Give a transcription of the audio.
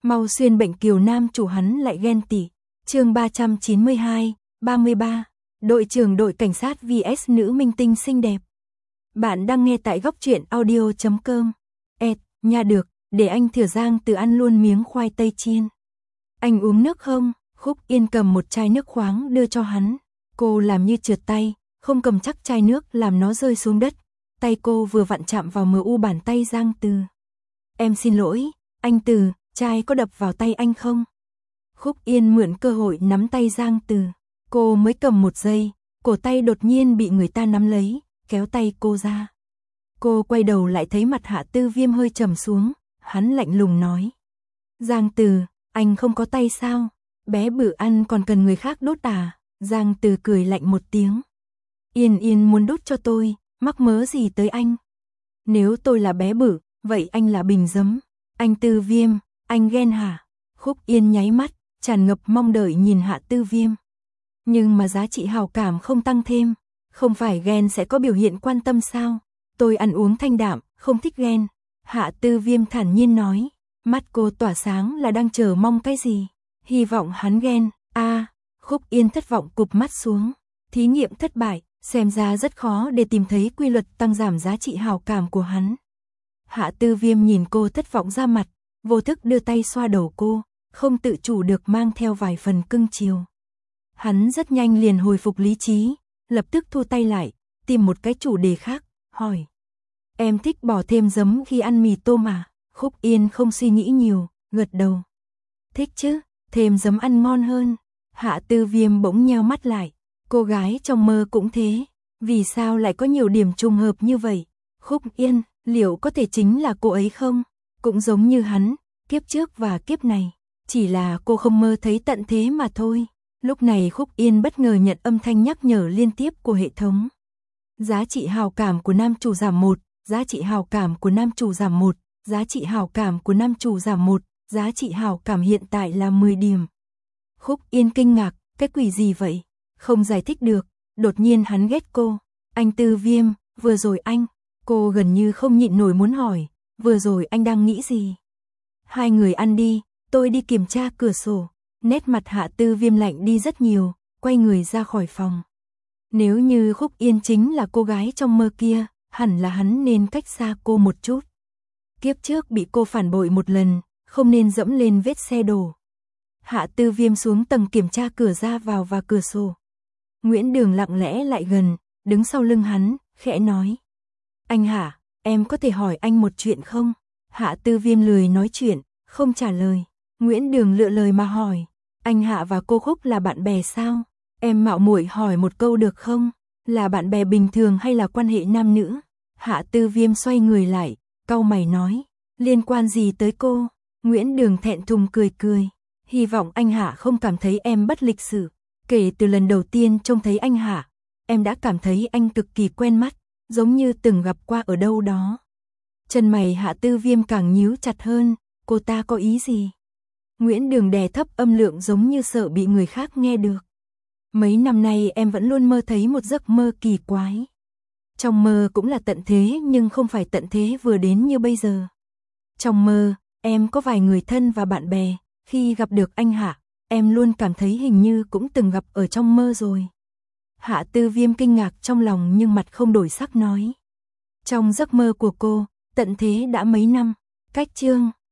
Mau xuyên bệnh kiều nam chủ hắn lại ghen tị. Chương 392, 33. Đội trưởng đội cảnh sát vs nữ minh tinh xinh đẹp. Bạn đang nghe tại góc truyện audio.com. Nha được, để anh Thừa Giang từ ăn luôn miếng khoai tây chiên. Anh uống nước không? Khúc Yên cầm một chai nước khoáng đưa cho hắn. Cô làm như trượt tay, không cầm chắc chai nước làm nó rơi xuống đất. Tay cô vừa vặn chạm vào MU bàn tay Giang Từ. Em xin lỗi, anh Từ, chai có đập vào tay anh không? Khúc Yên mượn cơ hội nắm tay Giang Từ. Cô mới cầm một giây, cổ tay đột nhiên bị người ta nắm lấy, kéo tay cô ra. Cô quay đầu lại thấy mặt Hạ Tư Viêm hơi trầm xuống, hắn lạnh lùng nói. Giang Từ, anh không có tay sao? Bé bự ăn còn cần người khác đốt à? Giang Từ cười lạnh một tiếng. Yên Yên muốn đốt cho tôi, mắc mớ gì tới anh? Nếu tôi là bé bự, vậy anh là bình giấm. Anh Tư Viêm, anh ghen hả? Khúc Yên nháy mắt, tràn ngập mong đợi nhìn Hạ Tư Viêm. Nhưng mà giá trị hào cảm không tăng thêm, không phải ghen sẽ có biểu hiện quan tâm sao? Tôi ăn uống thanh đạm, không thích ghen. Hạ Tư Viêm thản nhiên nói, mắt cô tỏa sáng là đang chờ mong cái gì? Hy vọng hắn ghen. Khúc Yên thất vọng cụp mắt xuống. Thí nghiệm thất bại, xem ra rất khó để tìm thấy quy luật tăng giảm giá trị hào cảm của hắn. Hạ Tư Viêm nhìn cô thất vọng ra mặt, vô thức đưa tay xoa đầu cô, không tự chủ được mang theo vài phần cưng chiều. Hắn rất nhanh liền hồi phục lý trí, lập tức thu tay lại, tìm một cái chủ đề khác, hỏi. Em thích bỏ thêm giấm khi ăn mì tôm à? Khúc Yên không suy nghĩ nhiều, gật đầu. Thích chứ, thêm giấm ăn ngon hơn. Hạ Tư Viêm bỗng nheo mắt lại, cô gái trong mơ cũng thế, vì sao lại có nhiều điểm trùng hợp như vậy? Khúc Yên, liệu có thể chính là cô ấy không? Cũng giống như hắn, kiếp trước và kiếp này, chỉ là cô không mơ thấy tận thế mà thôi. Lúc này Khúc Yên bất ngờ nhận âm thanh nhắc nhở liên tiếp của hệ thống. Giá trị hào cảm của nam chủ giảm 1, giá trị hào cảm của nam chủ giảm 1, giá trị hào cảm của nam chủ giảm 1, giá trị hào cảm hiện tại là 10 điểm. Khúc Yên kinh ngạc, cái quỷ gì vậy? Không giải thích được, đột nhiên hắn ghét cô. Anh Tư Viêm, vừa rồi anh, cô gần như không nhịn nổi muốn hỏi, vừa rồi anh đang nghĩ gì? Hai người ăn đi, tôi đi kiểm tra cửa sổ. Nét mặt Hạ Tư Viêm lạnh đi rất nhiều, quay người ra khỏi phòng. Nếu như Khúc Yên chính là cô gái trong mơ kia, hẳn là hắn nên cách xa cô một chút. Kiếp trước bị cô phản bội một lần, không nên dẫm lên vết xe đổ. Hạ Tư Viêm xuống tầng kiểm tra cửa ra vào và cửa sổ. Nguyễn Đường lặng lẽ lại gần, đứng sau lưng hắn, khẽ nói. Anh Hạ, em có thể hỏi anh một chuyện không? Hạ Tư Viêm lười nói chuyện, không trả lời. Nguyễn Đường lựa lời mà hỏi. Anh Hạ và cô Khúc là bạn bè sao? Em mạo muội hỏi một câu được không? Là bạn bè bình thường hay là quan hệ nam nữ? Hạ Tư Viêm xoay người lại, cau mày nói. Liên quan gì tới cô? Nguyễn Đường thẹn thùng cười cười. Hy vọng anh Hạ không cảm thấy em bất lịch sự. Kể từ lần đầu tiên trông thấy anh Hạ, em đã cảm thấy anh cực kỳ quen mắt, giống như từng gặp qua ở đâu đó. Chân mày Hạ Tư Viêm càng nhíu chặt hơn, cô ta có ý gì? Nguyễn Đường đè thấp âm lượng giống như sợ bị người khác nghe được. Mấy năm nay em vẫn luôn mơ thấy một giấc mơ kỳ quái. Trong mơ cũng là tận thế nhưng không phải tận thế vừa đến như bây giờ. Trong mơ, em có vài người thân và bạn bè, khi gặp được anh Hạ, em luôn cảm thấy hình như cũng từng gặp ở trong mơ rồi. Hạ Tư Viêm kinh ngạc trong lòng nhưng mặt không đổi sắc nói. Trong giấc mơ của cô, tận thế đã mấy năm, cách chương